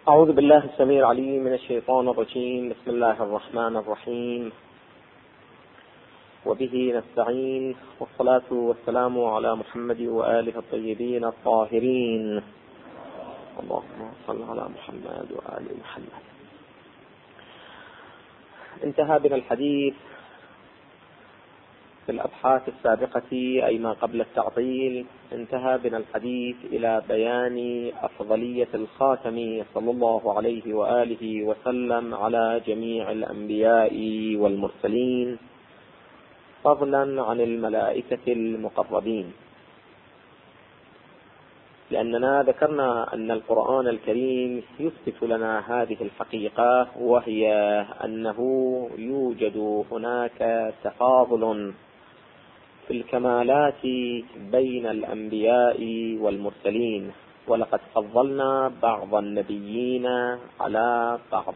أعوذ بالله السميع العليم من الشيطان الرجيم. بسم الله الرحمن الرحيم، وبه نستعين، والصلاة والسلام على محمد وآله الطيبين الطاهرين. اللهم صل على محمد وآل محمد. انتهى بنا الحديث في الأبحاث السابقة، أي ما قبل التعطيل، انتهى بنا الحديث إلى بيان أفضلية الخاتم صلى الله عليه وآله وسلم على جميع الأنبياء والمرسلين، فضلا عن الملائكة المقربين. لأننا ذكرنا أن القرآن الكريم يثبت لنا هذه الحقيقة، وهي أنه يوجد هناك تفاضل في الكمالات بين الأنبياء والمرسلين، ولقد فضلنا بعض النبيين على بعض.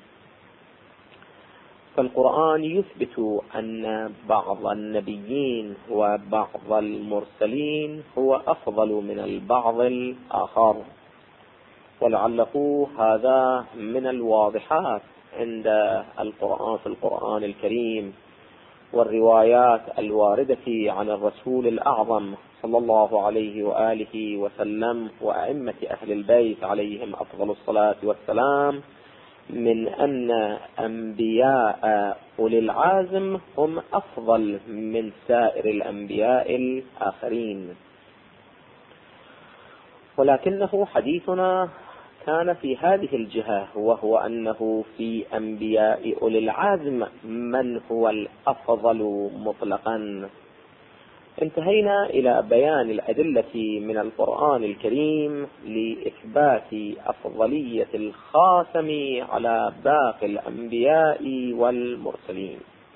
فالقرآن يثبت أن بعض النبيين وبعض المرسلين هو أفضل من البعض الآخر، ولعله هذا من الواضحات عند القرآن في القرآن الكريم، والروايات الواردة عن الرسول الأعظم صلى الله عليه وآله وسلم وأئمة أهل البيت عليهم أفضل الصلاة والسلام، من أن أنبياء أولي العزم هم أفضل من سائر الأنبياء الآخرين. ولكنه حديثنا كان في هذه الجهة، وهو أنه في أنبياء أولي العزم من هو الأفضل مطلقا. انتهينا إلى بيان الأدلة من القرآن الكريم لإثبات أفضلية الخاتم على باقي الأنبياء والمرسلين،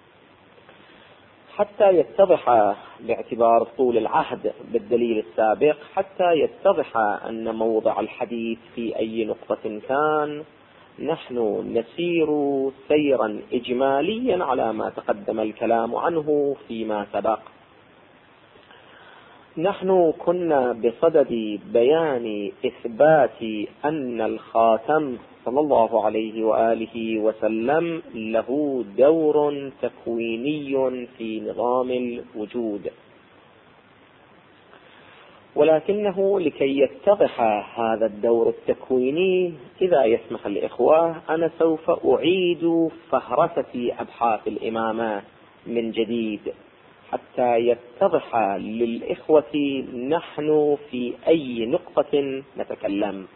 حتى يتضح باعتبار طول العهد بالدليل السابق، حتى يتضح أن موضع الحديث في أي نقطة كان، نحن نسير سيرا إجماليا على ما تقدم الكلام عنه فيما سبق. نحن كنا بصدد بيان إثبات أن الخاتم صلى الله عليه وآله وسلم له دور تكويني في نظام الوجود، ولكنه لكي يتضح هذا الدور التكويني، إذا يسمح الإخوة، أنا سوف أعيد فهرسة أبحاث الإمامة من جديد حتى يتضح للإخوة نحن في أي نقطة نتكلم.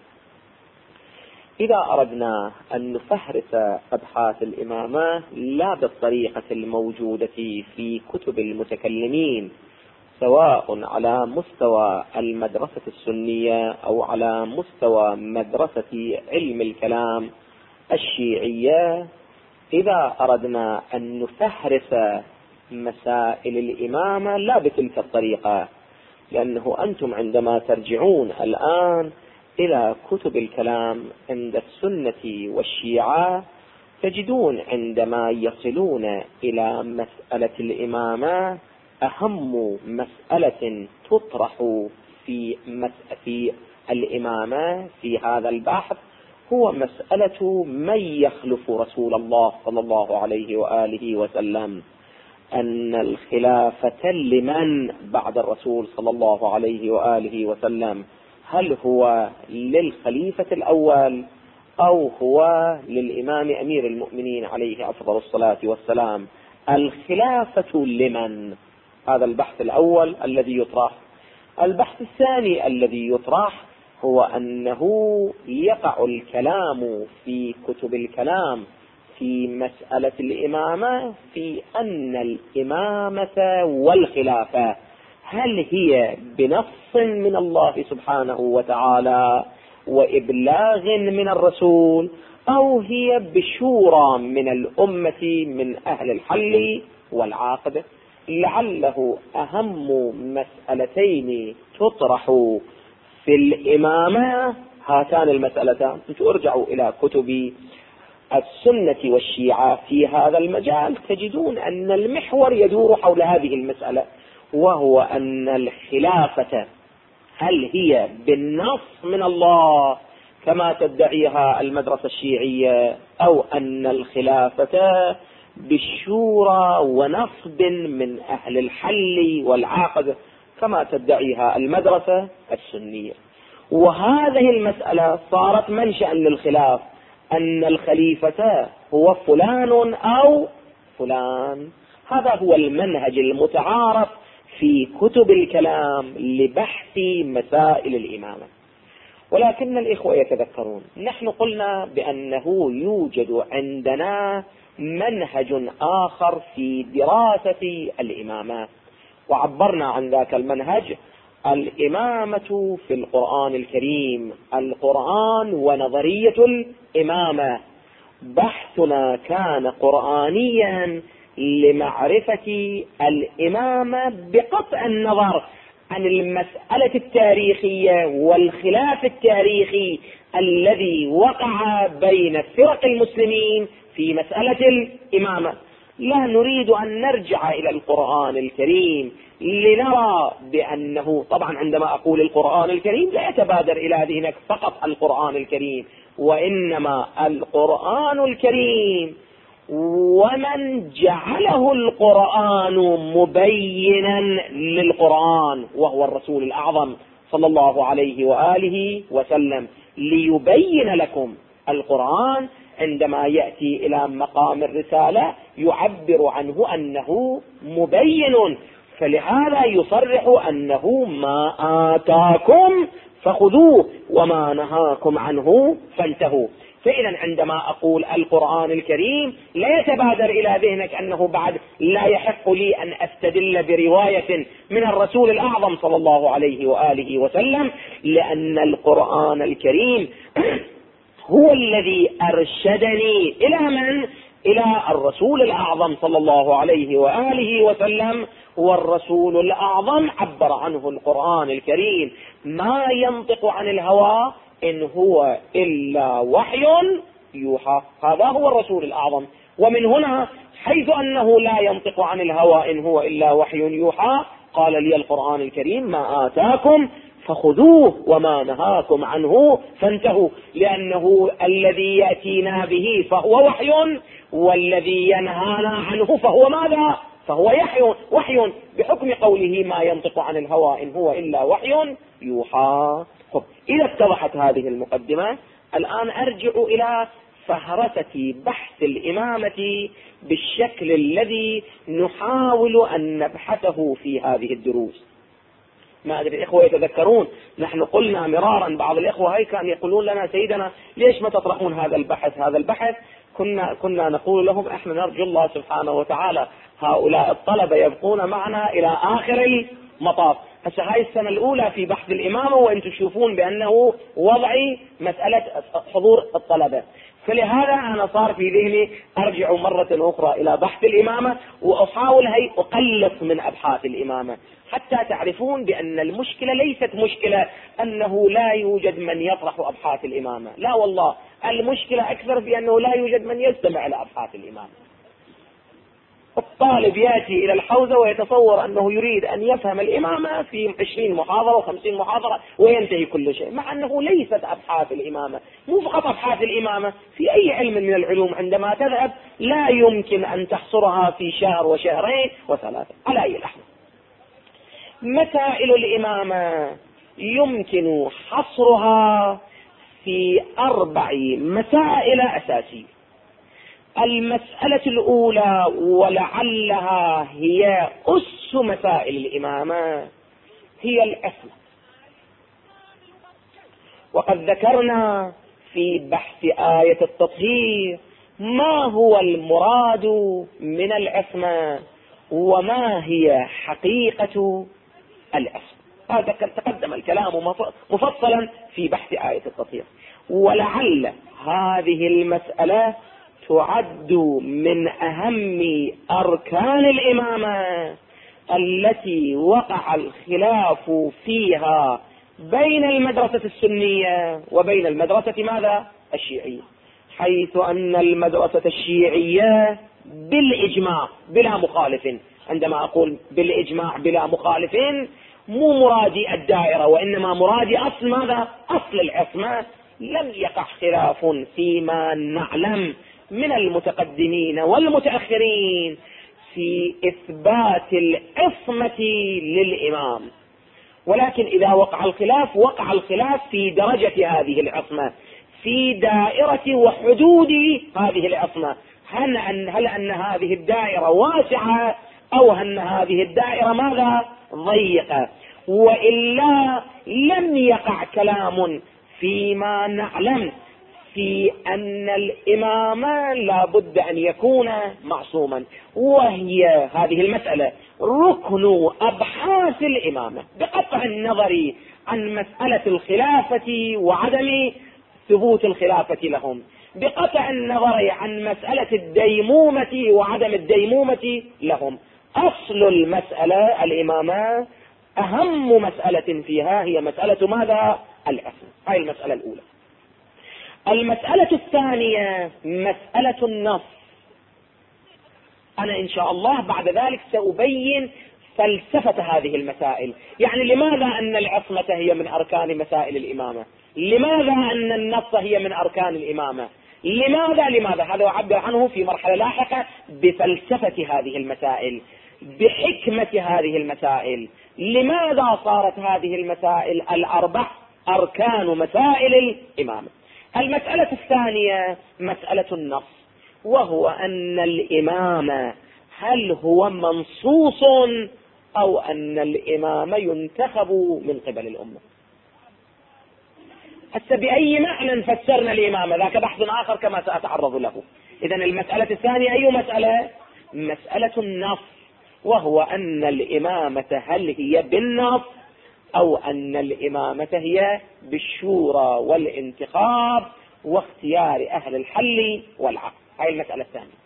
إذا أردنا أن نفهرس أبحاث الإمامة لا بالطريقة الموجودة في كتب المتكلمين، سواء على مستوى المدرسة السنية أو على مستوى مدرسة علم الكلام الشيعية، إذا أردنا أن نفهرس مسائل الإمامة لا بتلك الطريقة، لأنه أنتم عندما ترجعون الآن إلى كتب الكلام عند السنة والشيعة، تجدون عندما يصلون إلى مسألة الإمامة أهم مسألة تطرح في الإمامة في هذا البحث هو مسألة من يخلف رسول الله صلى الله عليه وآله وسلم، أن الخلافة لمن بعد الرسول صلى الله عليه وآله وسلم، هل هو للخليفة الأول أو هو للإمام أمير المؤمنين عليه أفضل الصلاة والسلام؟ الخلافة لمن؟ هذا البحث الأول الذي يطرح. البحث الثاني الذي يطرح هو أنه يقع الكلام في كتب الكلام في مسألة الإمامة في أن الإمامة والخلافة هل هي بنص من الله سبحانه وتعالى وإبلاغ من الرسول، أو هي بشورى من الأمة من أهل الحل والعقد. لعله أهم مسألتين تطرح في الإمامة هاتان المسألتان. ارجعوا إلى كتب السنة والشيعة في هذا المجال، تجدون أن المحور يدور حول هذه المسألة، وهو أن الخلافة هل هي بالنص من الله كما تدعيها المدرسة الشيعية، أو أن الخلافة بالشورى ونصب من أهل الحل والعقد كما تدعيها المدرسة السنية. وهذه المسألة صارت منشأ للخلاف، أن الخليفة هو فلان أو فلان. هذا هو المنهج المتعارف في كتب الكلام لبحث مسائل الإمامة. ولكن الإخوة يتذكرون نحن قلنا بأنه يوجد عندنا منهج آخر في دراسة الإمامة، وعبرنا عن ذاك المنهج الإمامة في القرآن الكريم، القرآن ونظرية الإمامة. بحثنا كان قرآنيا لمعرفة الإمامة بقطع النظر عن المسألة التاريخية والخلاف التاريخي الذي وقع بين فرق المسلمين في مسألة الإمامة. لا نريد أن نرجع إلى القرآن الكريم لنرى بأنه، طبعا عندما أقول القرآن الكريم لا يتبادر إلى ذهنك فقط القرآن الكريم، وإنما القرآن الكريم ومن جعله القرآن مبينا للقرآن وهو الرسول الأعظم صلى الله عليه وآله وسلم، ليبين لكم. القرآن عندما يأتي إلى مقام الرسالة يعبر عنه أنه مبين، فلهذا يصرح أنه ما آتاكم فخذوه وما نهاكم عنه فانتهوا. فإذا عندما أقول القرآن الكريم لا يتبادر إلى ذهنك أنه بعد لا يحق لي أن أستدل برواية من الرسول الأعظم صلى الله عليه وآله وسلم، لأن القرآن الكريم هو الذي أرشدني إلى من؟ إلى الرسول الأعظم صلى الله عليه وآله وسلم. والرسول الأعظم عبر عنه القرآن الكريم ما ينطق عن الهوى إن هو إلا وحي يوحى. هذا هو الرسول الأعظم. ومن هنا حيث أنه لا ينطق عن الهوى إن هو إلا وحي يوحى، قال لي القرآن الكريم ما آتاكم فخذوه وما نهاكم عنه فانتهوا، لأنه الذي يأتينا به فهو وحي، والذي ينهانا عنه فهو ماذا؟ فهو وحي بحكم قوله ما ينطق عن الهوى إن هو إلا وحي يوحى. إذا اتضحت هذه المقدمة، الآن أرجع إلى فهرسة بحث الإمامة بالشكل الذي نحاول أن نبحثه في هذه الدروس. ما أدري الإخوة يتذكرون نحن قلنا مرارا، بعض الإخوة هاي كان يقولون لنا سيدنا ليش ما تطرحون هذا البحث. كنا نقول لهم احنا نرجو الله سبحانه وتعالى هؤلاء الطلبة يبقون معنا إلى آخر المطاف. هسه هاي السنة الأولى في بحث الإمامة وأنتم تشوفون بأنه وضعي مسألة حضور الطلبة، فلهذا أنا صار في ذهني أرجع مرة أخرى إلى بحث الإمامة وأحاول أقلص من أبحاث الإمامة حتى تعرفون بأن المشكلة ليست مشكلة أنه لا يوجد من يطرح أبحاث الإمامة، لا والله، المشكلة أكثر في أنه لا يوجد من يستمع لأبحاث الإمامة. الطالب يأتي إلى الحوزة ويتصور أنه يريد أن يفهم الإمامة في 20 محاضرة و50 محاضرة وينتهي كل شيء، مع أنه ليست أبحاث الإمامة، مو فقط أبحاث الإمامة، في أي علم من العلوم عندما تذهب لا يمكن أن تحصرها في شهر وشهرين وثلاثة. على أي الأحوال مسائل الإمامة يمكن حصرها في 4 مسائل أساسية. المسألة الأولى ولعلها هي أس مسائل الإمامة هي العصمة. وقد ذكرنا في بحث آية التطهير ما هو المراد من العصمة وما هي حقيقة العصمة. هذا تقدم الكلام مفصلا في بحث آية التطهير. ولعل هذه المسألة تعد من أهم أركان الإمامة التي وقع الخلاف فيها بين المدرسة السنية وبين المدرسة ماذا؟ الشيعية، حيث أن المدرسة الشيعية بالإجماع بلا مخالف. عندما أقول بالإجماع بلا مخالف مو مرادي الدائرة، وإنما مرادي أصل ماذا؟ أصل العصمة. لم يقع خلاف فيما نعلم من المتقدمين والمتأخرين في إثبات العصمة للإمام، ولكن إذا وقع الخلاف في درجة هذه العصمة، في دائرة وحدود هذه العصمة. هل أن هذه الدائرة واسعة أو أن هذه الدائرة ماذا؟ ضيقة. وإلا لم يقع كلام فيما نعلم في أن الإمام لا بد أن يكون معصوما، وهي هذه المسألة ركن أبحاث الإمامة، بقطع النظر عن مسألة الخلافة وعدم ثبوت الخلافة لهم، بقطع النظر عن مسألة الديمومة وعدم الديمومة لهم. أصل المسألة الإمامة أهم مسألة فيها هي مسألة ماذا؟ العصمة. هاي المسألة الأولى. المسألة الثانية مسألة النص. أنا إن شاء الله بعد ذلك سأبين فلسفة هذه المسائل، يعني لماذا أن العصمة هي من أركان مسائل الإمامة، لماذا أن النص هي من أركان الإمامة، لماذا هذا أعبر عنه في مرحلة لاحقة بفلسفة هذه المسائل، بحكمة هذه المسائل. لماذا صارت هذه المسائل الأربع أركان مسائل الإمامة؟ المسألة الثانية مسألة النص، وهو أن الإمام هل هو منصوص أو أن الإمام ينتخب من قبل الأمة. حتى بأي معنى فسرنا الإمامة ذاك بحث آخر كما سأتعرض له. إذن المسألة الثانية أي مسألة؟ مسألة النص، وهو أن الإمامة هل هي بالنص أو أن الإمامة هي بالشورى والانتخاب واختيار أهل الحل والعقد. هاي المسألة الثانية.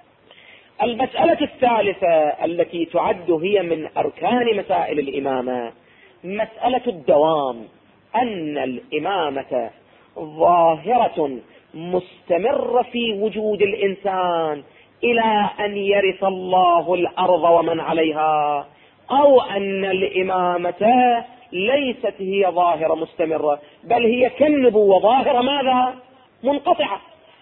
المسألة الثالثة التي تعد هي من أركان مسائل الإمامة مسألة الدوام، أن الإمامة ظاهرة مستمرة في وجود الإنسان إلى أن يرث الله الأرض ومن عليها، أو أن الإمامة ليست هي ظاهرة مستمرة، بل هي كالنبوة ظاهرة ماذا؟ منقطعة.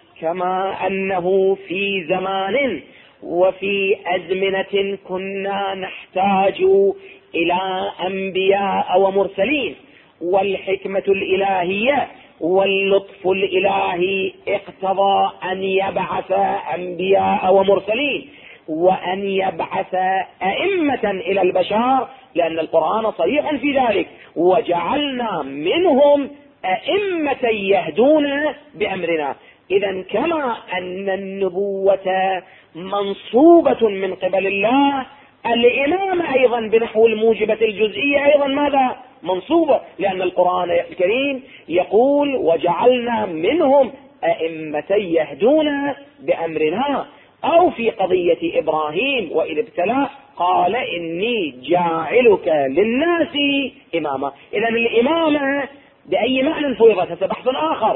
كما أنه في زمان وفي أزمنة كنا نحتاج إلى أنبياء ومرسلين، والحكمة الإلهية واللطف الإلهي اقتضى أن يبعث أنبياء ومرسلين وأن يبعث أئمة إلى البشر، لأن القرآن صريح في ذلك: وجعلنا منهم أئمة يهدون بأمرنا. إذا كما أن النبوة منصوبة من قبل الله، الإمام أيضا بنحو الموجبة الجزئية أيضا ماذا؟ منصوبة، لأن القرآن الكريم يقول: وجعلنا منهم أئمة يهدون بأمرنا. أو في قضية إبراهيم وإذ ابتلاه قال: إني جاعلك للناس إماما. إذا الإمامة بأي معنى فرضت؟ هذا بحث آخر.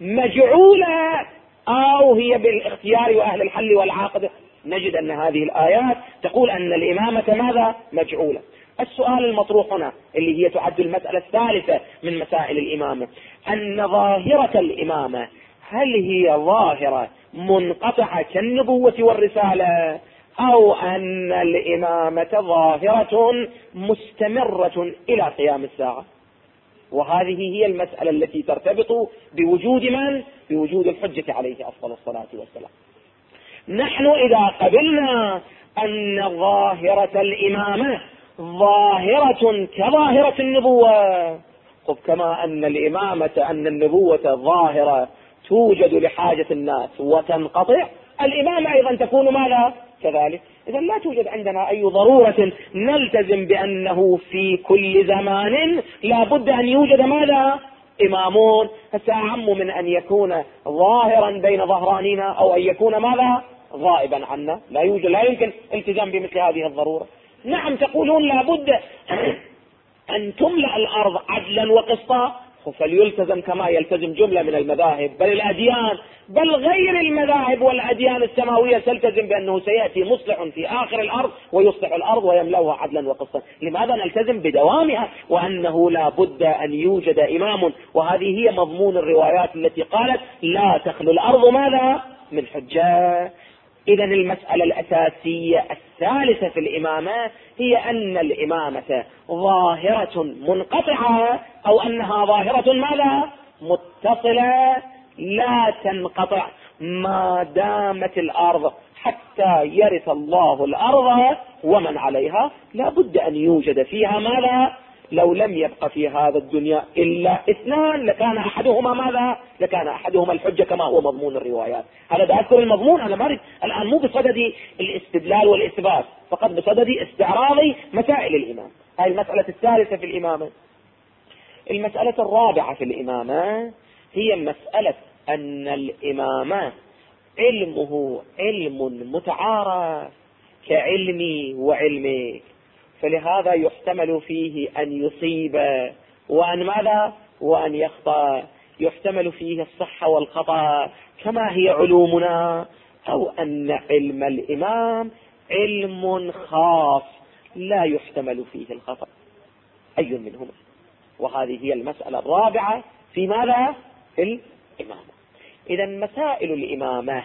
مجعولة أو هي بالاختيار وأهل الحل والعقد؟ نجد أن هذه الآيات تقول أن الإمامة ماذا؟ مجعولة. السؤال المطروح هنا اللي هي تعد المسألة الثالثة من مسائل الإمامة، أن ظاهرة الإمامة هل هي ظاهرة منقطعة كالنبوة والرسالة، أو أن الإمامة ظاهرة مستمرة إلى قيام الساعة؟ وهذه هي المسألة التي ترتبط بوجود من؟ بوجود الحجة عليه أفضل الصلاة والسلام. نحن إذا قبلنا أن ظاهرة الإمامة ظاهرة كظاهرة النبوة، كما أن الإمامة أن النبوة ظاهرة توجد لحاجة الناس وتنقطع، الإمامة أيضا تكون ماذا؟ كذلك. إذا لا توجد عندنا أي ضرورة نلتزم بأنه في كل زمان لا بد أن يوجد ماذا؟ إمامون. فسأعم من أن يكون ظاهرا بين ظهرانينا أو أن يكون ماذا؟ غائبا عنا. لا يمكن التزام بمثل هذه الضرورة. نعم تقولون لا بد أن تملأ الأرض عدلا وقسطا، فليلتزم كما يلتزم جملة من المذاهب، بل الأديان، بل غير المذاهب والأديان السماوية تلتزم بأنه سيأتي مصلح في آخر الأرض ويصلح الأرض ويملأها عدلا وقسطا. لماذا نلتزم بدوامها وأنه لا بد أن يوجد إمام؟ وهذه هي مضمون الروايات التي قالت لا تخلو الأرض ماذا؟ من حجة. إذن المسألة الأساسية الثالثة في الإمامة هي أن الإمامة ظاهرة منقطعة أو أنها ظاهرة ماذا؟ متصلة لا تنقطع ما دامت الأرض حتى يرث الله الأرض ومن عليها. لا بد أن يوجد فيها ماذا؟ لو لم يبق في هذا الدنيا إلا اثنان لكان أحدهما ماذا؟ لكان أحدهما الحجة كما هو مضمون الروايات. هذا أذكر المضمون، أنا بارد الآن مو بصدد الاستدلال والإثبات، فقط بصدد استعراض مسائل الإمام. هاي المسألة الثالثة في الإمامة. المسألة الرابعة في الإمامة هي مسألة أن الإمامة علمه علم متعارف كعلمي وعلمك، فلهذا يحتمل فيه أن يصيب وأن ماذا؟ وأن يخطأ، يحتمل فيه الصحة والخطأ كما هي علومنا، أو أن علم الإمام علم خاص لا يحتمل فيه الخطأ، أي منهما. وهذه هي المسألة الرابعة في ماذا؟ في الإمامة. إذا مسائل الإمامة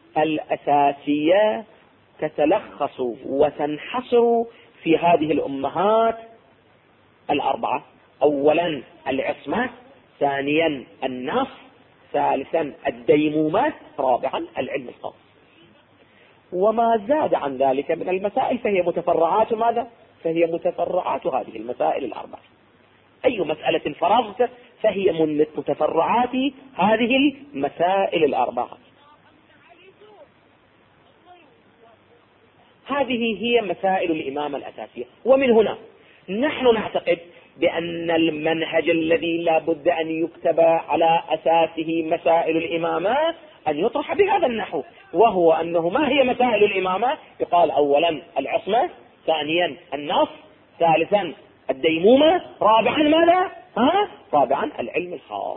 الأساسية تتلخص وتنحصر في هذه الأمهات الأربعة: أولا العصمة، ثانيا النص، ثالثا الديمومة، رابعا العلم الخاص. وما زاد عن ذلك من المسائل فهي متفرعات ماذا؟ فهي متفرعات هذه المسائل الأربعة. أي مسألة فرضت فهي من متفرعات هذه المسائل الأربعة. هذه هي مسائل الإمامة الأساسية. ومن هنا نحن نعتقد بأن المنهج الذي لا بد أن يكتب على أساسه مسائل الإمامة أن يطرح بهذا النحو، وهو أنه ما هي مسائل الإمامة؟ يقال أولا العصمة، ثانيا النص، ثالثا الديمومة، رابعا ماذا؟ رابعا العلم الخاص.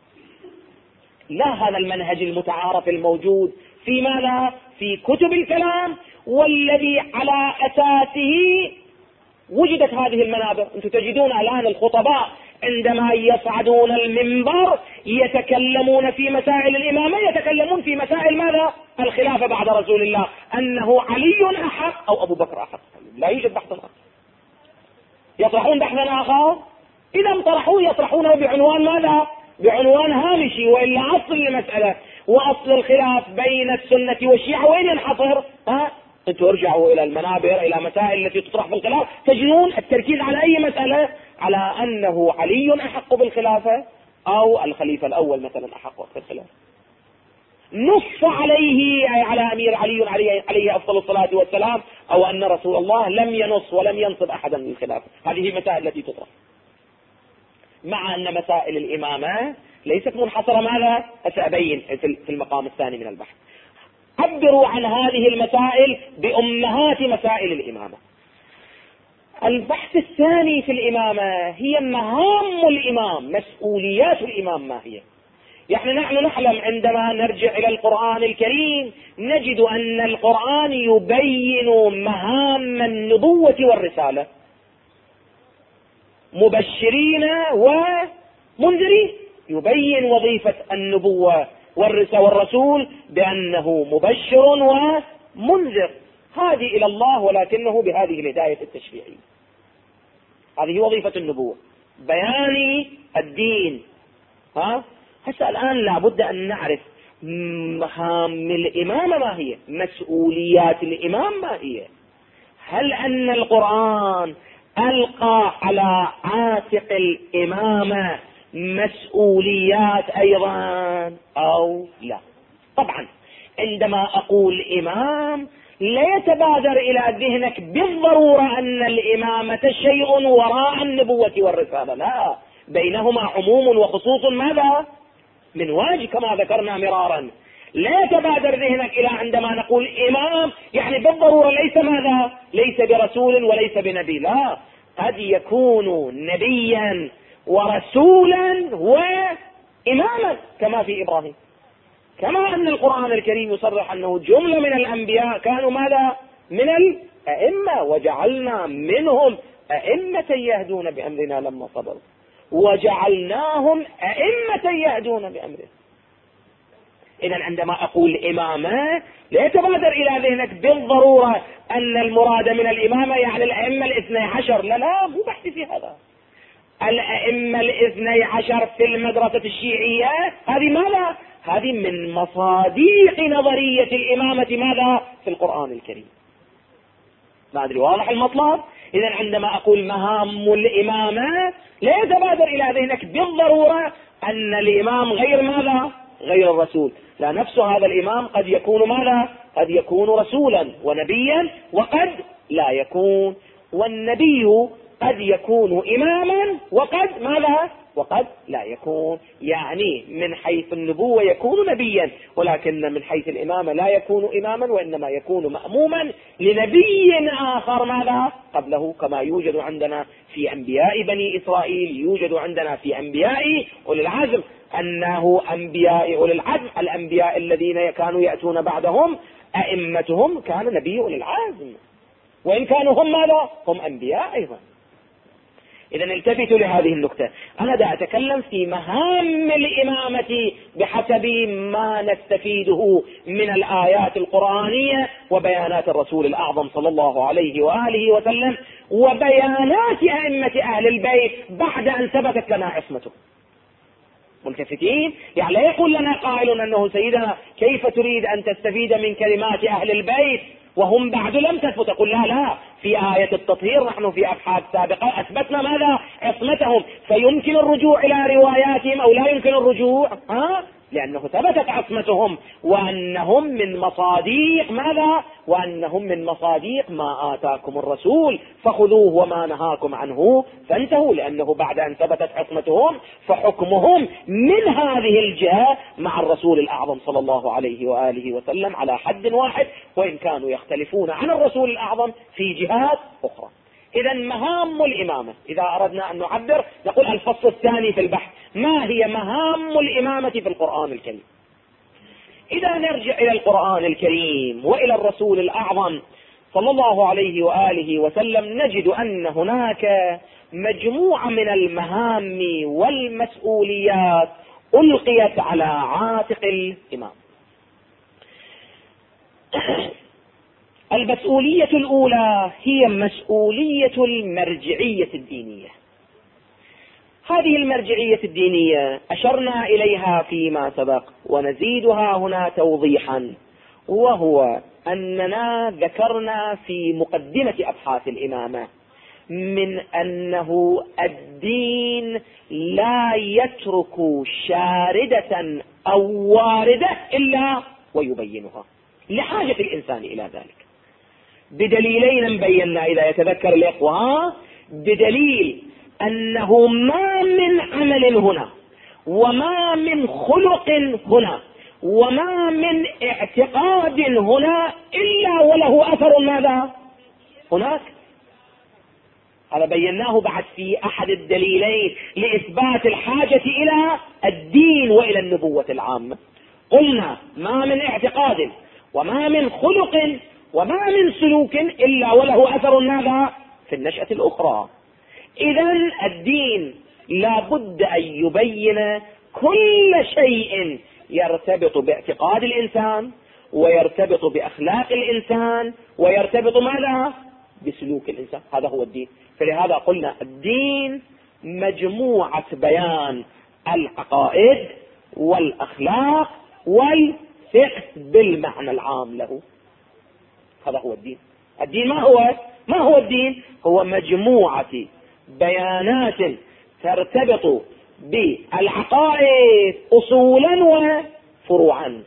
لا هذا المنهج المتعارف الموجود في ماذا؟ في كتب الكلام، والذي على أساسه وجدت هذه المنابر. أنتم تجدون الآن الخطباء عندما يصعدون المنبر يتكلمون في مسائل الإمامة، يتكلمون في مسائل ماذا؟ الخلافة بعد رسول الله، أنه علي أحق أو أبو بكر أحق. لا يوجد بحث آخر. يطرحون بحثا آخر، إذا طرحوه يطرحونه بعنوان ماذا؟ بعنوان هامشي، وإلا أصل المسألة وأصل الخلاف بين السنة والشيعة وين ينحصر؟ أنتوا ارجعوا إلى المنابر، إلى مسائل التي تطرح في الخلاف، تجدون التركيز على أي مسألة؟ على أنه علي أحق بالخلافة أو الخليفة الأول مثلا أحق بالخلافة. نص عليه أي على أمير علي عليه أفضل الصلاة والسلام، أو أن رسول الله لم ينص ولم ينصب أحدا للخلافة. هذه المسائل التي تطرح، مع أن مسائل الإمامة ليست منحصرة ماذا؟ سأبين في المقام الثاني من البحث. عبروا عن هذه المسائل بأمهات مسائل الإمامة. البحث الثاني في الإمامة هي مهام الإمام، مسؤوليات الإمام ما هي؟ يعني نحن نعلم عندما نرجع إلى القرآن الكريم نجد أن القرآن يبين مهام النبوة والرسالة، مبشرين ومنذرين، يبين وظيفة النبوة والرسول بأنه مبشر ومنذر، هذه إلى الله ولكنه بهذه الهداية التشريعية. هذه وظيفة النبوة، بيان الدين. هسه الآن لابد أن نعرف مهام الإمامة ما هي، مسؤوليات الإمام ما هي. هل أن القرآن ألقى على عاتق الإمامة مسؤوليات أيضا أو لا؟ طبعا عندما أقول إمام لا يتبادر إلى ذهنك بالضرورة أن الإمامة شيء وراء النبوة والرسالة، لا، بينهما عموم وخصوص ماذا؟ من واجب كما ذكرنا مرارا. لا يتبادر ذهنك إلى عندما نقول إمام يعني بالضرورة ليس ماذا؟ ليس برسول وليس بنبي، لا، قد يكون نبيا ورسولا وإماما كما في إبراهيم. كما أن القرآن الكريم يصرح أنه جملة من الأنبياء كانوا ماذا؟ من الأئمة، وجعلنا منهم أئمة يهدون بأمرنا لما صبروا وجعلناهم أئمة يهدون بأمرنا. إذن عندما أقول إمامة لا يتبادر إلى ذهنك بالضرورة أن المراد من الإمامة يعني الأئمة الاثني عشر، لا مو بحث في هذا. الأئمة الاثني عشر في المدرسة الشيعية هذه ماذا؟ هذه من مصادق نظرية الإمامة ماذا؟ في القرآن الكريم. ما أدري واضح المطلب؟ إذن عندما أقول مهام الإمامة لا يتبادر إلى ذهنك بالضرورة أن الإمام غير ماذا؟ غير الرسول. لا، نفس هذا الإمام قد يكون ماذا؟ قد يكون رسولا ونبيا وقد لا يكون، والنبي قد يكون إماما وقد ماذا؟ وقد لا يكون. يعني من حيث النبوة يكون نبيا، ولكن من حيث الإمامة لا يكون إماما، وإنما يكون مأموما لنبي آخر ماذا؟ قبله، كما يوجد عندنا في أنبياء بني إسرائيل، يوجد عندنا في أنبياء أولي العزم، أنه أنبياء أولي العزم الأنبياء الذين كانوا يأتون بعدهم أئمتهم كان نبي أولي العزم، وإن كانوا هم ماذا؟ هم أنبياء أيضا. إذن التفتوا لهذه النقطة. أنا دا أتكلم في مهام الإمامة بحسب ما نستفيده من الآيات القرآنية وبيانات الرسول الأعظم صلى الله عليه وآله وسلم وبيانات أئمة أهل البيت بعد أن ثبتت لنا عصمته. ملتفتين؟ يعني لا يقول لنا قائل أنه سيدنا كيف تريد أن تستفيد من كلمات أهل البيت وهم بعد لم تثبت؟ تقول لا، في آية التطهير نحن في أبحاث سابقة أثبتنا ماذا؟ عصمتهم، فيمكن الرجوع إلى رواياتهم أو لا يمكن الرجوع؟ لأنه ثبتت عصمتهم وأنهم من مصاديق ماذا؟ وأنهم من مصاديق ما آتاكم الرسول فخذوه وما نهاكم عنه فانتهوا، لأنه بعد أن ثبتت عصمتهم فحكمهم من هذه الجهة مع الرسول الأعظم صلى الله عليه وآله وسلم على حد واحد، وإن كانوا يختلفون عن الرسول الأعظم في جهات أخرى. إذا مهام الإمامة، إذا أردنا أن نعبر نقول الفصل الثاني في البحث، ما هي مهام الإمامة في القرآن الكريم؟ إذا نرجع إلى القرآن الكريم وإلى الرسول الأعظم صلى الله عليه وآله وسلم نجد أن هناك مجموعة من المهام والمسؤوليات ألقيت على عاتق الإمام. المسؤولية الأولى هي مسؤولية المرجعية الدينية. هذه المرجعية الدينية أشرنا إليها فيما سبق ونزيدها هنا توضيحا، وهو أننا ذكرنا في مقدمة أبحاث الإمامة من أنه الدين لا يترك شاردة أو واردة إلا ويبينها لحاجة الإنسان إلى ذلك، بدليلين بينا إذا يتذكر الإخوة، بدليل أنه ما من عمل هنا وما من خلق هنا وما من اعتقاد هنا إلا وله أثر ماذا؟ هناك. هذا بيناه بعد في أحد الدليلين لإثبات الحاجة إلى الدين وإلى النبوة العامة. قلنا ما من اعتقاد وما من خلق وما من سلوك إلا وله أثر ماذا؟ في النشأة الأخرى. إذن الدين لا بد أن يبين كل شيء يرتبط باعتقاد الإنسان ويرتبط بأخلاق الإنسان ويرتبط ماذا؟ بسلوك الإنسان. هذا هو الدين. فلهذا قلنا الدين مجموعة بيان العقائد والأخلاق والفقه بالمعنى العام له. هذا هو الدين. الدين ما هو الدين؟ هو مجموعة بيانات ترتبط بالعقائد أصولا وفروعا،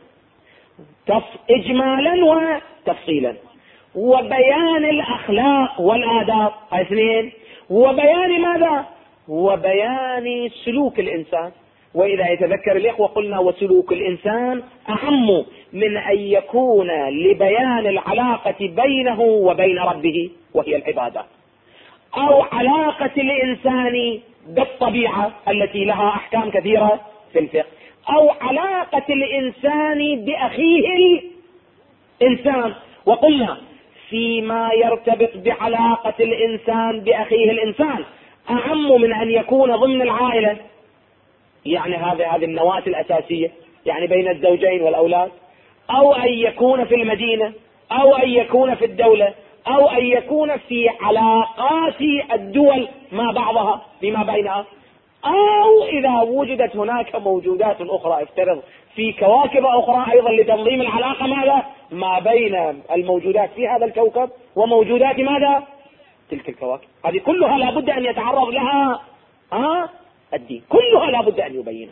إجمالا وتفصيلا، وبيان الأخلاق والآداب اثنين، وبيان ماذا؟ وبيان سلوك الإنسان. وإذا يتذكر الإخوة قلنا وسلوك الإنسان أهم من أن يكون لبيان العلاقة بينه وبين ربه وهي العبادة، أو علاقة الإنسان بالطبيعة التي لها أحكام كثيرة في الفقه، أو علاقة الإنسان بأخيه الإنسان. وقلنا فيما يرتبط بعلاقة الإنسان بأخيه الإنسان أعم من أن يكون ضمن العائلة، يعني هذه النواة الأساسية، يعني بين الزوجين والأولاد، أو أن يكون في المدينة، أو أن يكون في الدولة، أو أن يكون في علاقات الدول ما بعضها فيما بينها، أو إذا وجدت هناك موجودات أخرى، افترض في كواكب أخرى أيضا لتنظيم العلاقة ماذا ما بين الموجودات في هذا الكوكب وموجودات ماذا تلك الكواكب. هذه كلها لابد أن يتعرض لها الدين، كلها لابد أن يبينها.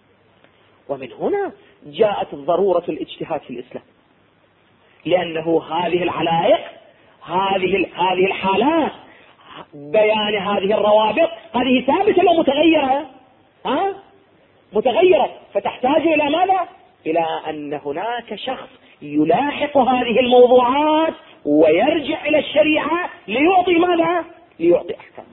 ومن هنا جاءت ضرورة الاجتهاد في الإسلام، لأنه هذه العلائق، هذه الحالات، بيان هذه الروابط، هذه ثابتة لو متغيرة، متغيرة، فتحتاج إلى ماذا؟ إلى أن هناك شخص يلاحق هذه الموضوعات ويرجع إلى الشريعة ليعطي ماذا؟ ليعطي أحكامه.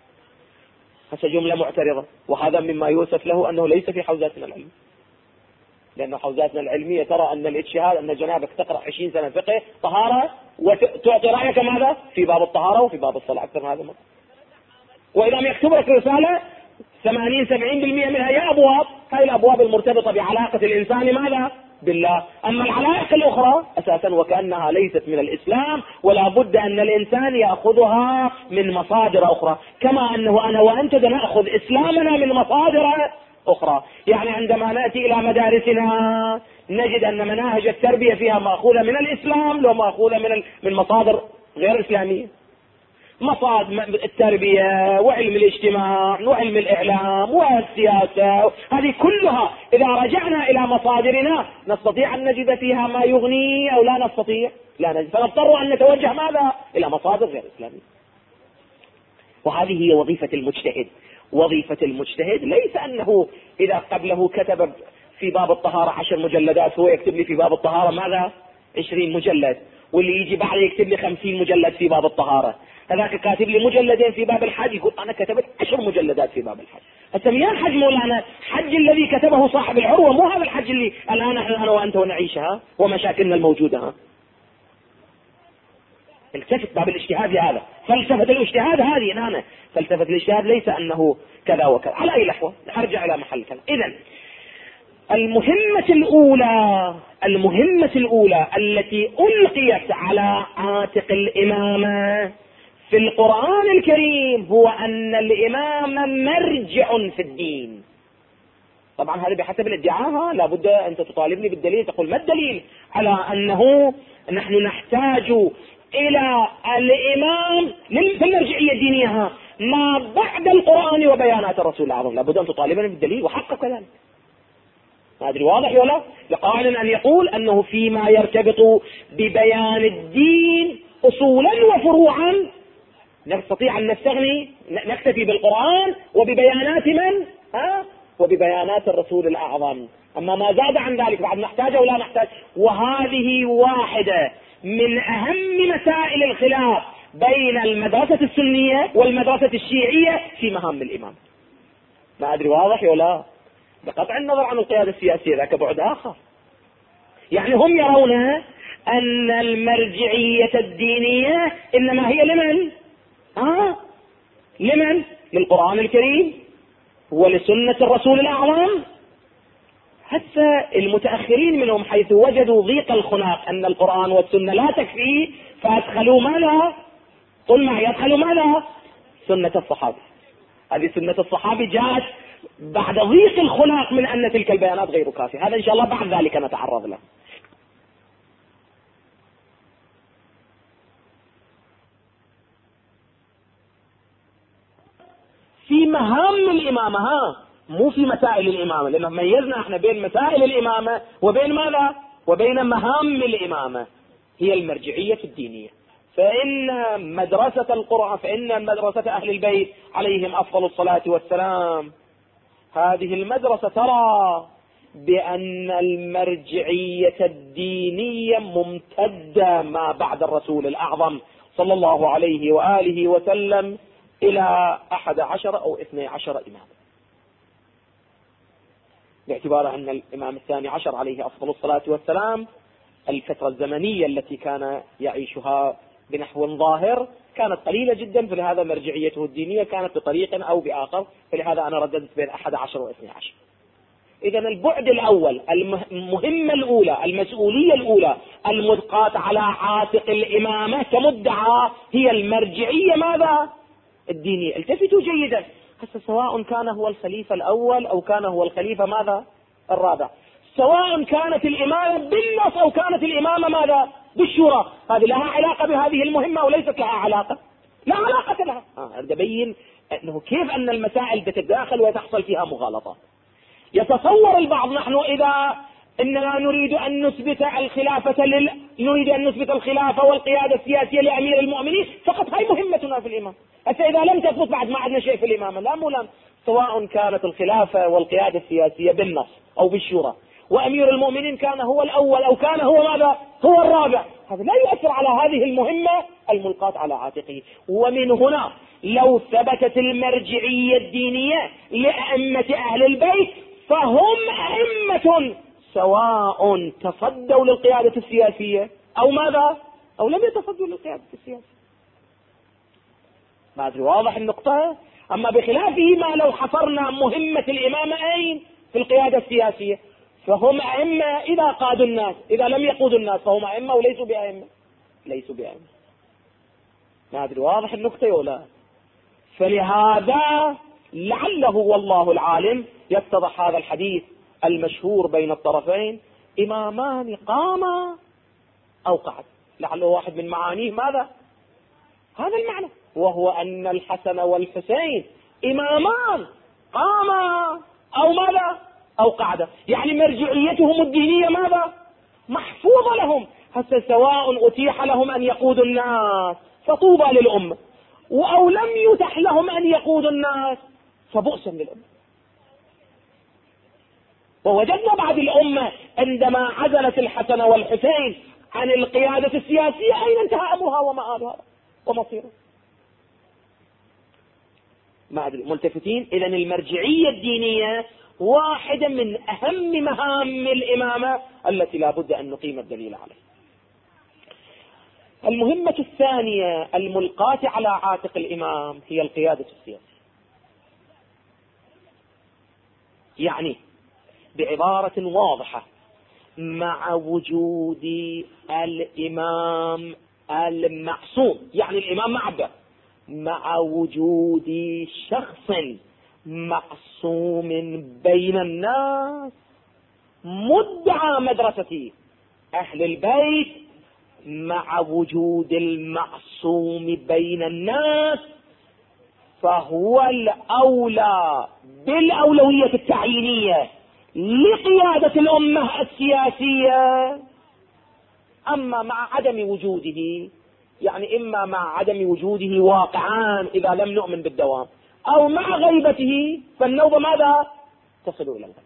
هذه جملة معترضة، وهذا مما يوصف له أنه ليس في حوزاتنا العلم، لأن حوزاتنا العلمية ترى أن الاجتهاد أن جنابك تقرأ 20 سنة فقه طهارة وتعطي رأيك ماذا؟ في باب الطهارة وفي باب الصلاة أكثر من هذا مرة. وإذا لم يكتب لك رسالة 80-70% منها يا أبواب، هاي الأبواب المرتبطة بعلاقة الإنسان ماذا؟ بالله. أما العلائق الأخرى أساسا وكأنها ليست من الإسلام، ولا بد أن الإنسان يأخذها من مصادر أخرى، كما أنه أنا وأنت نأخذ إسلامنا من مصادر أخرى. يعني عندما نأتي إلى مدارسنا نجد أن مناهج التربية فيها مأخوذة من الإسلام لو مأخوذة من مصادر غير إسلامية. مصادر التربية وعلم الاجتماع وعلم الإعلام والسياسة، هذه كلها إذا رجعنا إلى مصادرنا نستطيع أن نجد فيها ما يغني أو لا نستطيع؟ لا نجد، فنضطر أن نتوجه ماذا؟ إلى مصادر غير إسلامية. وهذه هي وظيفة المجتهد. وظيفة المجتهد ليس أنه إذا قبله كتب في باب الطهارة 10 مجلدات هو يكتب لي في باب الطهارة ماذا 20 مجلد، واللي يجي بعد يكتب لي 50 مجلد في باب الطهارة، هذاك كاتب لي مجلدين في باب الحج يقول أنا كتبت 10 مجلدات في باب الحج. السميان حج مولانا حج الذي كتبه صاحب العروة، مو هذا الحج اللي الآن أنا وأنت ونعيشها ومشاكلنا الموجودة. التفت باب الاجتهاد لهذا، فلسفة الاجتهاد هذه الآن فلسفة الاجتهاد ليس أنه كذا وكذا. على أي لحظة نرجع إلى محل كذا. إذن المهمة الأولى التي ألقيت على عاتق الإمامة في القرآن الكريم هو أن الإمام مرجع في الدين. طبعا هذا بحسب الادعاء، لابد أن تطالبني بالدليل، تقول ما الدليل على أنه نحن نحتاج إلى الإمام في المرجعية الدينية ما بعد القرآن وبيانات الرسول الأعظم؟ لابد أن تطالبني بالدليل وحقق كذلك. ما أدري واضح ولا؟ لقائل أن يقول أنه فيما يرتبط ببيان الدين أصولا وفروعا نستطيع أن نكتفي بالقرآن وببيانات من؟ وببيانات الرسول الأعظم. أما ما زاد عن ذلك بعد نحتاج أو لا نحتاج. وهذه واحدة من أهم مسائل الخلاف بين المدرسة السنية والمدرسة الشيعية في مهام الإمام. ما أدري واضح ولا؟ بقطع النظر عن القيادة السياسية ذاك بعد آخر. يعني هم يرون أن المرجعية الدينية إنما هي لمن؟ لمن؟ للقرآن الكريم ولسنة الرسول الأعظم. حتى المتأخرين منهم حيث وجدوا ضيق الخناق أن القرآن والسنة لا تكفي فأدخلوا ماذا؟ قل معي، أدخلوا ماذا؟ سنة الصحابة. هذه سنة الصحابة جاءت بعد ضيق الخناق من أن تلك البيانات غير كافية. هذا إن شاء الله بعد ذلك نتعرض له. في مهام الإمامة مو في مسائل الإمامة، لأنه ميزنا احنا بين مسائل الإمامة وبين ماذا؟ وبين مهام الإمامة. هي المرجعية الدينية. فإن مدرسة القرآن، فإن مدرسة أهل البيت عليهم أفضل الصلاة والسلام، هذه المدرسة ترى بأن المرجعية الدينية ممتدة ما بعد الرسول الأعظم صلى الله عليه وآله وسلم إلى 11 أو 12 إماما، باعتبار أن الإمام الثاني عشر عليه أفضل الصلاة والسلام الفترة الزمنية التي كان يعيشها بنحو ظاهر كانت قليلة جدا، فلهذا مرجعيته الدينية كانت بطريق أو بآخر، فلهذا أنا رددت بين 11 و 12. إذا البعد الأول، المهمة الأولى، المسؤولية الأولى الملقاة على عاتق الإمامة كمدعى هي المرجعية ماذا؟ الدينية. التفتوا جيدا، سواء كان هو الخليفة الأول أو كان هو الخليفة ماذا؟ الرابع، سواء كانت الإمامة بالنص أو كانت الإمامة ماذا؟ بالشورى، هذه لها علاقة بهذه المهمة أو ليست لها علاقة؟ لا علاقة لها. أريد أبين أنه كيف أن المسائل تتداخل وتحصل فيها مغالطات. يتصور البعض نحن إذا إننا نريد أن نثبت الخلافة نريد أن نثبت الخلافة والقيادة السياسية لأمير المؤمنين فقط، هاي مهمتنا في الإمام. حتى إذا لم تثبت بعد ما عندنا شيء في الإمامة. لا مولانا، سواء كانت الخلافة والقيادة السياسية بالنص أو بالشورى وأمير المؤمنين كان هو الأول أو كان هو ماذا؟ هو الرابع، هذا لا يؤثر على هذه المهمة الملقاة على عاتقه. ومن هنا لو ثبتت المرجعية الدينية لأئمة أهل البيت فهم أئمة سواء تصدوا للقيادة السياسية أو ماذا؟ أو لم يتصدوا للقيادة السياسية. ما أدري واضح النقطة؟ أما بخلافه ما لو حصرنا مهمة الإمامة أين؟ في القيادة السياسية، فهم أئمة إذا قادوا الناس، إذا لم يقودوا الناس فهم أئمة وليسوا بأئمة، ليسوا بأئمة. ما أدري واضح النقطة ولا؟ فلهذا لعله والله العالم يتضح هذا الحديث المشهور بين الطرفين: إمامان قاما أو قعد. لعله واحد من معانيه ماذا؟ هذا المعنى، وهو أن الحسن والحسين إمامان قاما أو ماذا؟ أو قعد، يعني مرجعيتهم الدينية ماذا؟ محفوظة لهم، حتى سواء أتيح لهم أن يقودوا الناس فطوبى للأمة، أو لم يتح لهم أن يقودوا الناس فبؤسا للأمة. ووجدنا بعد الأمة عندما عزلت الحسن والحسين عن القيادة السياسية أين انتهى أمرها ومآلها ومصيرها؟ ما أدري ملتفتين. إذن المرجعية الدينية واحدة من أهم مهام الإمامة التي لا بد أن نقيم الدليل عليه. المهمة الثانية الملقاة على عاتق الإمام هي القيادة السياسية. يعني بعبارة واضحة، مع وجود الإمام المعصوم، يعني الإمام معبر، مع وجود شخص معصوم بين الناس مدعى مدرسة أهل البيت، مع وجود المعصوم بين الناس فهو الأولى بالأولوية التعيينية لقيادة الأمة السياسية. أما مع عدم وجوده، يعني إما مع عدم وجوده واقعان إذا لم نؤمن بالدوام، أو مع غيبته، فالنوبة ماذا؟ تصل إلى الغيب.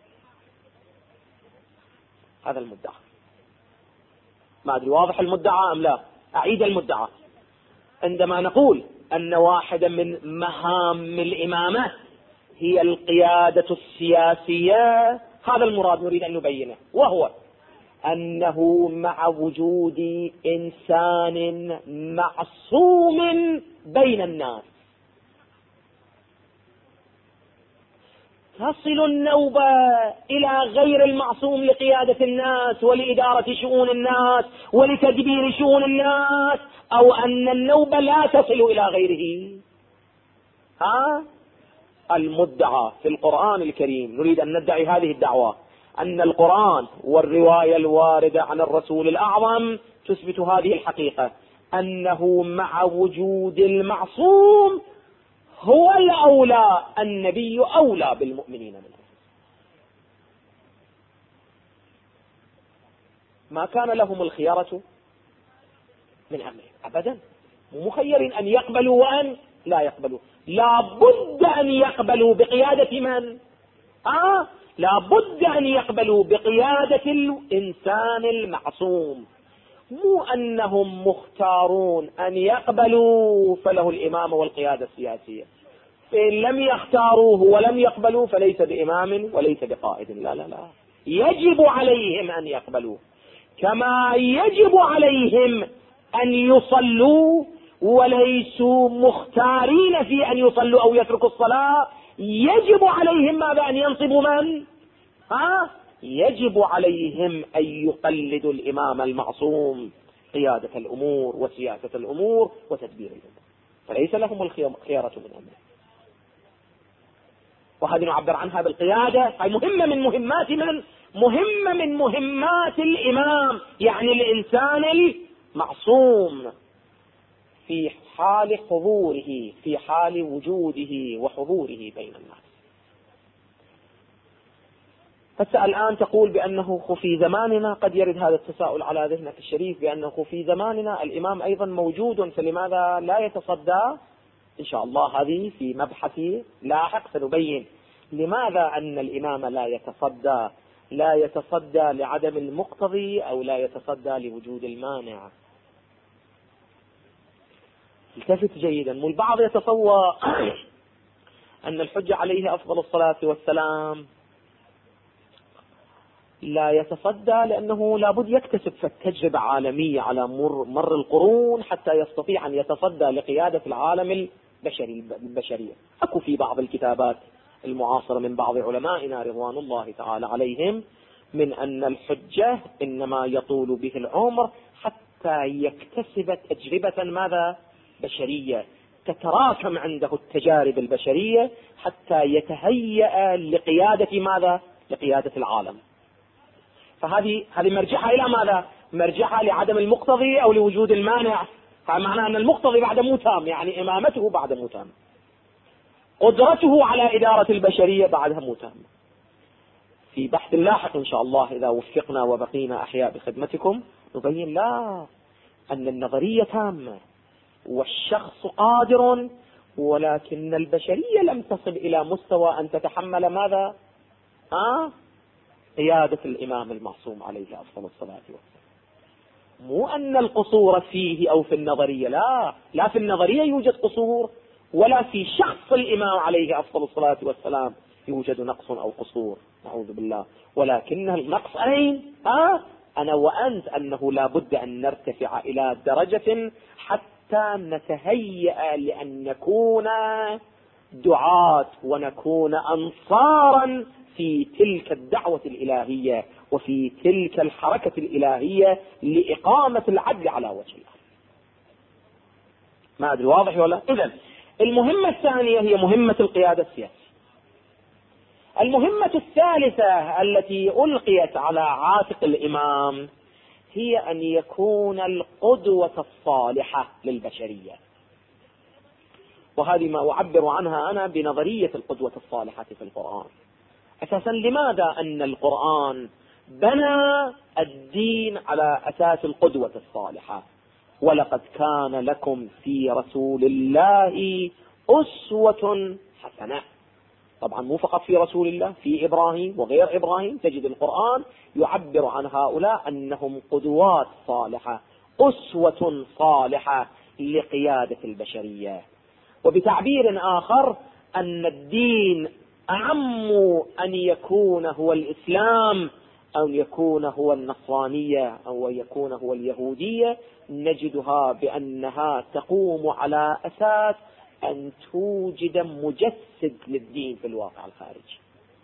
هذا المدعى. ما أدري واضح المدعى أم لا؟ أعيد المدعى. عندما نقول أن واحدة من مهام الإمامة هي القيادة السياسية، هذا المراد نريد أن نبينه، وهو أنه مع وجود إنسان معصوم بين الناس تصل النوبة إلى غير المعصوم لقيادة الناس ولإدارة شؤون الناس ولتدبير شؤون الناس، أو أن النوبة لا تصل إلى غيره. المدعى في القرآن الكريم، نريد أن ندعي هذه الدعوة، أن القرآن والرواية الواردة عن الرسول الأعظم تثبت هذه الحقيقة، أنه مع وجود المعصوم هو الأولى، النبي أولى بالمؤمنين منه. ما كان لهم الخيارة من أمره أبدا، مخيرين أن يقبلوا وأن لا يقبلوا. لا بد أن يقبلوا بقيادة من؟ لا بد أن يقبلوا بقيادة الإنسان المعصوم. مو أنهم مختارون أن يقبلوا فله الإمامة والقيادة السياسية، فإن لم يختاروه ولم يقبلوا فليس بإمام وليس بقائد. لا لا لا، يجب عليهم أن يقبلوا، كما يجب عليهم أن يصلوا وليسوا مختارين في أن يصلوا أو يتركوا الصلاة. يجب عليهم ماذا؟ أن ينصبوا من؟ يجب عليهم أن يقلدوا الإمام المعصوم قيادة الأمور وسياسة الأمور وتدبير الأمور، فليس لهم الخيارة من أمره. وهذه نعبر عنها بالقيادة، هي مهمة من مهمات من؟ مهمة من مهمات الإمام، يعني الإنسان المعصوم في حال حضوره، في حال وجوده وحضوره بين الناس. هسه الآن تقول بأنه في زماننا، قد يرد هذا التساؤل على ذهنك الشريف، بأنه في زماننا الإمام أيضا موجود، فلماذا لا يتصدى؟ إن شاء الله هذه في مبحث لاحق سنبين لماذا أن الإمام لا يتصدى لعدم المقتضي أو لا يتصدى لوجود المانع. التفت جيدا، البعض يتصور أن الحجة عليه أفضل الصلاة والسلام لا يتصدى لأنه لابد يكتسب تجربة عالمية على مر القرون حتى يستطيع أن يتصدى لقيادة العالم البشرية. أكو في بعض الكتابات المعاصرة من بعض علمائنا رضوان الله تعالى عليهم من أن الحجة إنما يطول به العمر حتى يكتسب تجربة ماذا؟ بشرية، تتراكم عنده التجارب البشرية حتى يتهيأ لقيادة ماذا؟ لقيادة العالم. فهذه مرجعها إلى ماذا؟ مرجعها لعدم المقتضي أو لوجود المانع. فمعنى أن المقتضي بعد موتام، يعني إمامته بعد موتام، قدرته على إدارة البشرية بعدها موتام. في بحث لاحق إن شاء الله إذا وفقنا وبقينا أحياء بخدمتكم نبين لا، أن النظرية تامة والشخص قادر، ولكن البشرية لم تصل إلى مستوى أن تتحمل ماذا؟ قيادة الإمام المعصوم عليه أفضل الصلاة والسلام. مو أن القصور فيه أو في النظرية، لا في النظرية يوجد قصور، ولا في شخص الإمام عليه أفضل الصلاة والسلام يوجد نقص أو قصور، نعوذ بالله. ولكن النقص أين؟ أنا وأنت، أنه لا بد أن نرتفع إلى درجة حتى نتهيأ لأن نكون دعاة ونكون أنصارا في تلك الدعوة الإلهية وفي تلك الحركة الإلهية لإقامة العدل على وجه الله. ما أدري واضح ولا؟ إذن المهمة الثانية هي مهمة القيادة السياسية. المهمة الثالثة التي ألقيت على عاتق الإمام هي أن يكون القدوة الصالحة للبشرية، وهذه ما أعبر عنها أنا بنظرية القدوة الصالحة في القرآن. أساسا لماذا أن القرآن بنى الدين على أساس القدوة الصالحة؟ ولقد كان لكم في رسول الله أسوة حسنة. طبعا مو فقط في رسول الله، في إبراهيم وغير إبراهيم تجد القرآن يعبر عن هؤلاء أنهم قدوات صالحة، أسوة صالحة لقيادة البشرية. وبتعبير آخر أن الدين أعم أن يكون هو الإسلام أو يكون هو النصرانية أو يكون هو اليهودية، نجدها بأنها تقوم على أساس أن توجد مجسد للدين في الواقع الخارجي،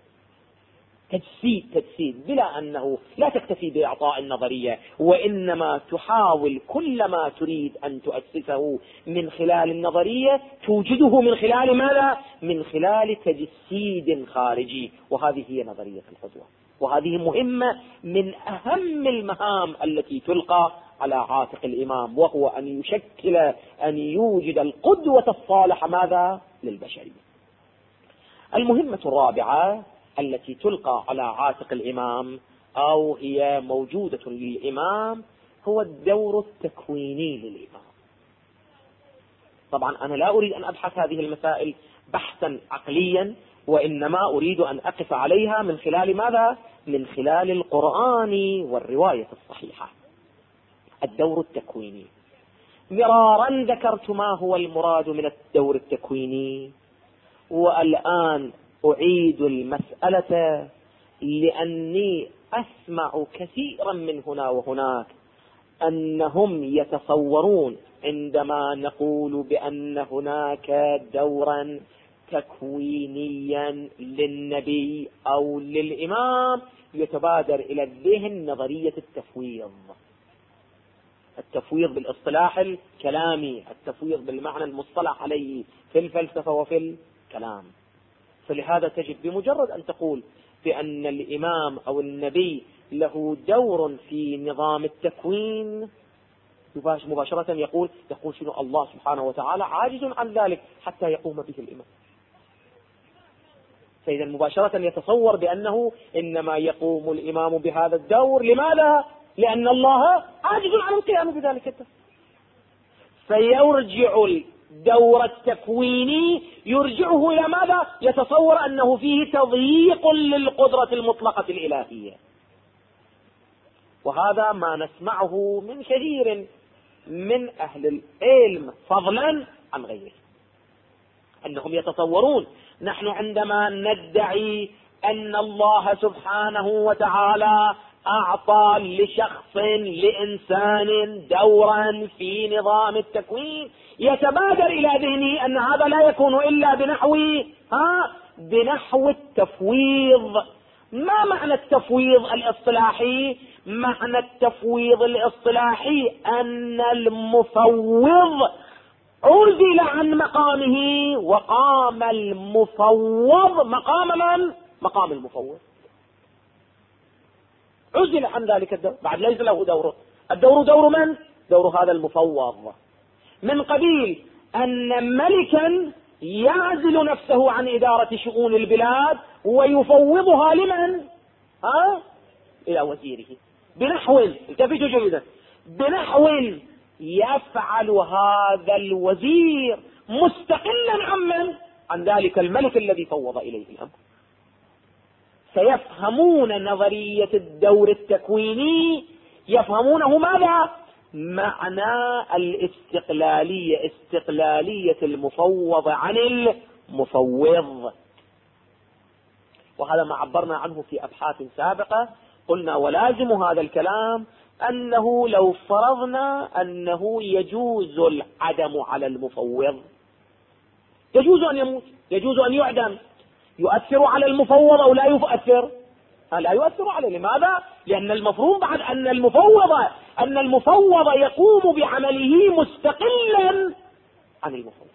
تجسيد بلا أنه لا تكتفي بإعطاء النظرية، وإنما تحاول كل ما تريد أن تؤسسه من خلال النظرية توجده من خلال ماذا؟ من خلال تجسيد خارجي. وهذه هي نظرية القدوة، وهذه مهمة من أهم المهام التي تلقى على عاتق الإمام، وهو أن يوجد القدوة الصالحة ماذا؟ للبشرية. المهمة الرابعة التي تلقى على عاتق الإمام أو هي موجودة للإمام هو الدور التكويني للإمام. طبعا أنا لا أريد أن أبحث هذه المسائل بحثا عقليا، وإنما أريد أن أقف عليها من خلال ماذا؟ من خلال القرآن والرواية الصحيحة. الدور التكويني. مرارا ذكرت ما هو المراد من الدور التكويني، والآن أعيد المسألة لأني أسمع كثيرا من هنا وهناك أنهم يتصورون عندما نقول بأن هناك دورا تكوينيا للنبي أو للإمام يتبادر إلى الذهن نظرية التفويض. التفويض بالاصطلاح الكلامي، التفويض بالمعنى المصطلح عليه في الفلسفة وفي الكلام. فلهذا تجد بمجرد أن تقول بأن الإمام أو النبي له دور في نظام التكوين مباشرة يقول شنو الله سبحانه وتعالى عاجز عن ذلك حتى يقوم به الإمام. فإذا مباشرة يتصور بأنه إنما يقوم الإمام بهذا الدور. لماذا؟ لأن الله عاجز عن القيام بذلك الدور. فيرجع الدور التكويني يرجعه إلى ماذا؟ يتصور أنه فيه تضييق للقدرة المطلقة الإلهية. وهذا ما نسمعه من كثير من أهل العلم فضلا عن غيره، أنهم يتصورون نحن عندما ندعي أن الله سبحانه وتعالى أعطى لشخص لإنسان دورا في نظام التكوين، يتبادر إلى ذهني أن هذا لا يكون إلا بنحو التفويض. ما معنى التفويض الاصطلاحي؟ معنى التفويض الاصطلاحي أن المفوض عزل عن مقامه وقام المفوض مقام من؟ مقام المفوض. عزل عن ذلك الدور، بعد ليس له دوره. الدور دور من؟ دور هذا المفوض، من قبيل أن ملكا يعزل نفسه عن إدارة شؤون البلاد ويفوضها لمن؟ إلى وزيره. بنحو التفتوا جيدا، بنحو يفعل هذا الوزير مستقلا عمن؟ عن ذلك الملك الذي فوض إليه الأمر. فيفهمون نظرية الدور التكويني، يفهمونه ماذا؟ معنى الاستقلالية، استقلالية المفوض عن المفوض. وهذا ما عبرنا عنه في أبحاث سابقة. قلنا ولازم هذا الكلام أنه لو فرضنا أنه يجوز العدم على المفوض، يجوز أن يموت، يجوز أن يعدم، يؤثر على المفوض أو لا يؤثر؟ لا يؤثر عليه. لماذا؟ لأن المفروض بعد أن المفوض يقوم بعمله مستقلا عن المفوض.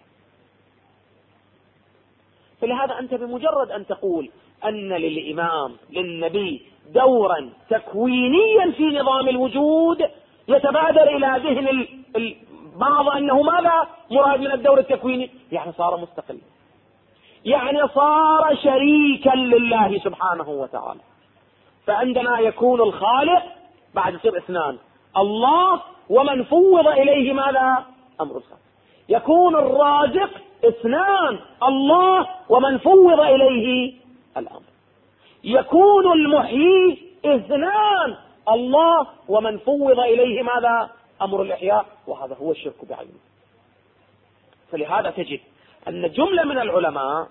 فلهذا أنت بمجرد أن تقول أن للإمام للنبي دورا تكوينيا في نظام الوجود، يتبادر إلى ذهن البعض أنه ماذا مراد من الدور التكويني؟ يعني صار مستقلا، يعني صار شريكا لله سبحانه وتعالى. فعندما يكون الخالق بعد يصير اثنان، الله ومن فوض إليه ماذا؟ أمر الخالق. يكون الرازق اثنان، الله ومن فوض إليه الأمر. يكون المحيي اثنان، الله ومن فوض إليه ماذا؟ أمر الإحياء. وهذا هو الشرك بعينه. فلهذا تجد أن جملة من العلماء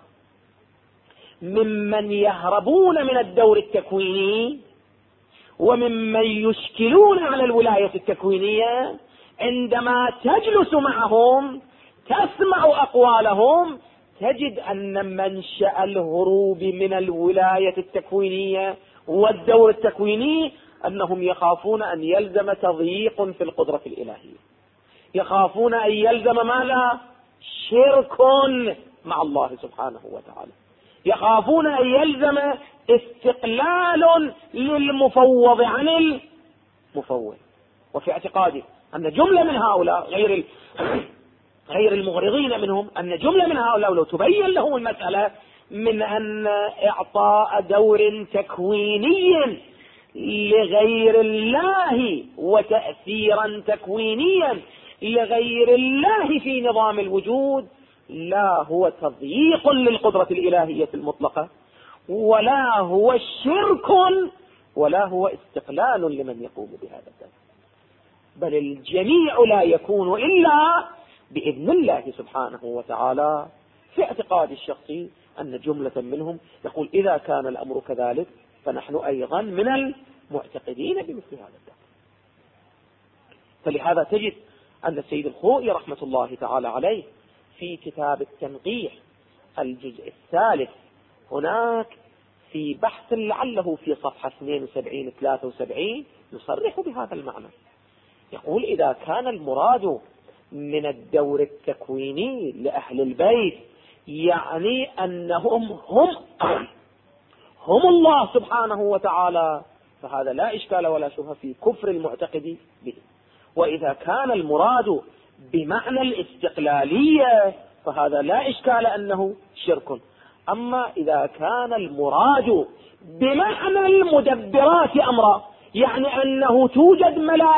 ممن يهربون من الدور التكويني وممن يشكلون على الولاية التكوينية، عندما تجلس معهم تسمع أقوالهم تجد أن منشأ الهروب من الولاية التكوينية والدور التكويني أنهم يخافون أن يلزم تضييق في القدرة الإلهية، يخافون أن يلزم ماذا؟ شرك مع الله سبحانه وتعالى، يخافون أن يلزم استقلال للمفوض عن المفوض. وفي اعتقادي أن جملة من هؤلاء غير المغرضين منهم، أن جملة من هؤلاء لو تبين لهم المسألة من أن إعطاء دور تكويني لغير الله وتأثيرا تكوينيا لغير الله في نظام الوجود لا هو تضييق للقدرة الإلهية المطلقة، ولا هو شرك، ولا هو استقلال لمن يقوم بهذا الدور. بل الجميع لا يكون إلا بإذن الله سبحانه وتعالى. في اعتقاد الشخصي أن جملة منهم يقول إذا كان الأمر كذلك فنحن أيضا من المعتقدين بمثل هذا الدور. فلهذا تجد أن السيد الخوئي رحمة الله تعالى عليه في كتاب التنقيح الجزء الثالث هناك في بحث لعله في صفحة 72-73 يصرح بهذا المعنى. يقول إذا كان المراد من الدور التكويني لأهل البيت يعني أنهم هم الله سبحانه وتعالى، فهذا لا إشكال ولا شبهة في كفر المعتقد به. وإذا كان المراد بمعنى الاستقلالية فهذا لا إشكال أنه شرك. أما إذا كان المراد بمعنى المدبرات أمرا، يعني أنه توجد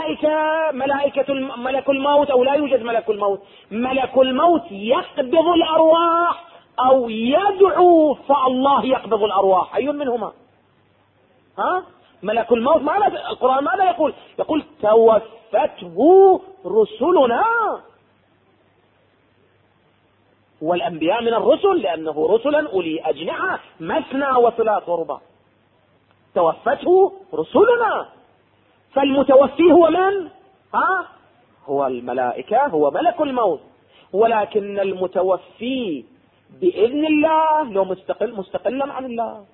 ملك الموت أو لا يوجد ملك الموت، ملك الموت يقبض الأرواح أو يدعو فالله يقبض الأرواح، أي منهما؟ ملك الموت ماذا القرآن ماذا يقول؟ يقول توفته رسلنا، والأنبياء من الرسل لأنه رسلا أولي أجنحة مثنى وثلاث ورباع. توفته رسلنا، فالمتوفي هو من؟ هو الملائكة، هو ملك الموت. ولكن المتوفي بإذن الله لو مستقلا عن الله،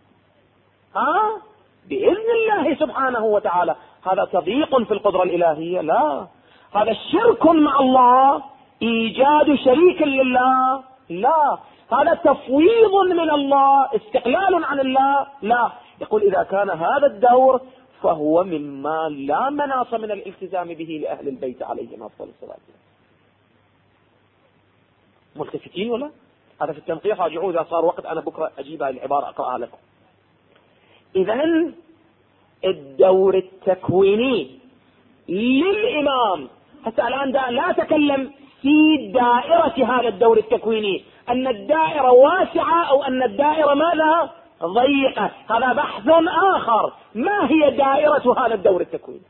بإذن الله سبحانه وتعالى. هذا تضييق في القدرة الإلهية؟ لا، هذا شرك مع الله، إيجاد شريك لله؟ لا، هذا تفويض من الله، استقلال عن الله؟ لا. يقول إذا كان هذا الدور فهو مما لا مناص من الالتزام به لأهل البيت عليهم أفضل الصلاة. ملتفتين ولا؟ هذا في التنقيح، راجعوا إذا صار وقت أنا بكرة أجيب هذه العبارة أقرأها لكم. إذن الدور التكويني للإمام، حتى الآن لا أتكلم في دائرة هذا الدور التكويني، أن الدائرة واسعة أو أن الدائرة ماذا؟ ضيقة، هذا بحث آخر. ما هي دائرة هذا الدور التكويني؟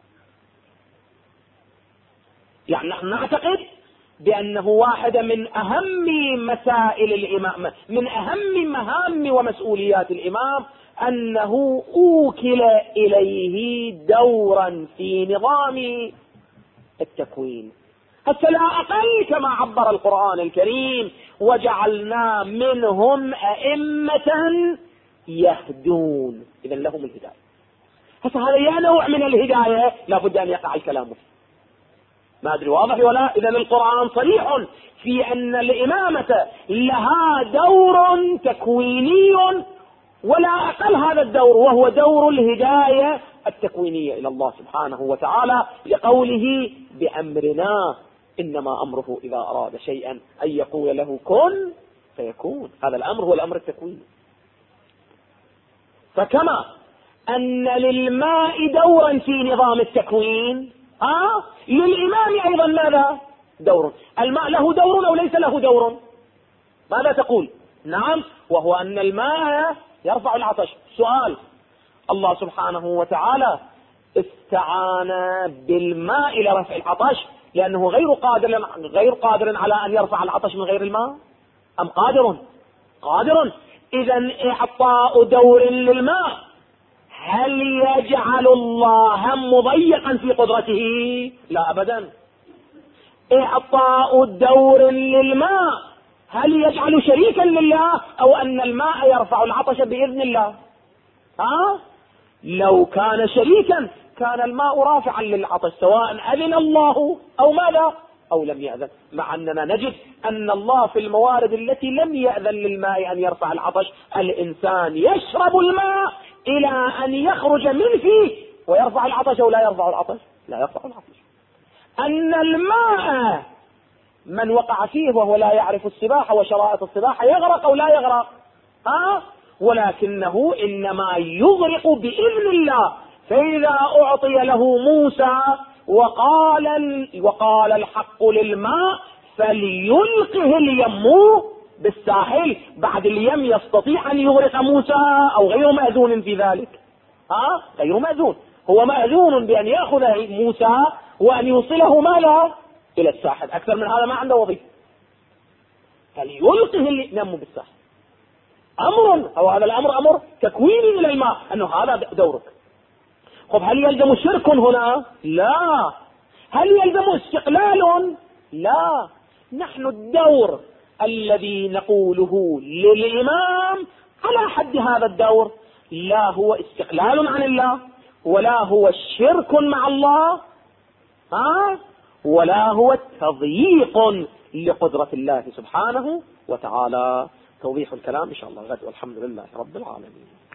يعني نحن نعتقد بأنه واحدة من أهم مسائل الإمام، من أهم مهام ومسؤوليات الإمام، أنه أوكل إليه دورا في نظام التكوين. حتى لا أقل كما عبر القرآن الكريم وجعلنا منهم أئمة يهدون، إذن لهم الهداية. حتى هذا يا نوع من الهداية لا بد أن يقع الكلام فيه. ما أدري واضح ولا؟ إذن القرآن صريح في أن الإمامة لها دور تكويني ولا أقل هذا الدور، وهو دور الهداية التكوينية إلى الله سبحانه وتعالى، لقوله بأمرنا إنما أمره إذا أراد شيئا أن يقول له كن فيكون. هذا الأمر هو الأمر التكويني. فكما أن للماء دورا في نظام التكوين، للإمام أيضا ماذا؟ دور. الماء له دور أو ليس له دور؟ ماذا تقول؟ نعم، وهو أن الماء يرفع العطش. سؤال: الله سبحانه وتعالى استعان بالماء لرفع العطش لأنه غير قادر على أن يرفع العطش من غير الماء، أم قادر؟ إذن إعطاء دور للماء هل يجعل الله مضيقا في قدرته؟ لا أبدا. إعطاء دور للماء هل يجعل شريكا لله أو أن الماء يرفع العطش بإذن الله؟ لو كان شريكا كان الماء رافعا للعطش سواء أذن الله أو ماذا أو لم يأذن، مع أننا نجد أن الله في الموارد التي لم يأذن للماء أن يرفع العطش الإنسان يشرب الماء إلى أن يخرج من فيه ويرفع العطش أو لا يرفع العطش؟ لا يرفع العطش. أن الماء من وقع فيه وهو لا يعرف السباحة وشرائط السباحة يغرق أو لا يغرق؟ ولكنه إنما يغرق بإذن الله. فإذا أعطي له موسى وقال الحق للماء فليلقه اليم بالساحل، بعد اليم يستطيع أن يغرق موسى أو غير مأذون في ذلك؟ غير مأذون. هو مأذون بأن يأخذ موسى وأن يوصله ماذا إلى الساحل. أكثر من هذا ما عنده وظيفة. فليلقه اللي ينمو بالساحل أمر، أو هذا الأمر أمر تكويني إلى الماء، أنه هذا دورك. طب هل يلزم شرك هنا؟ لا. هل يلزم استقلال؟ لا. نحن الدور الذي نقوله للإمام على حد هذا الدور، لا هو استقلال عن الله، ولا هو شرك مع الله، ولا هو تضييق لقدرة الله سبحانه وتعالى. توضيح الكلام إن شاء الله غد، والحمد لله رب العالمين.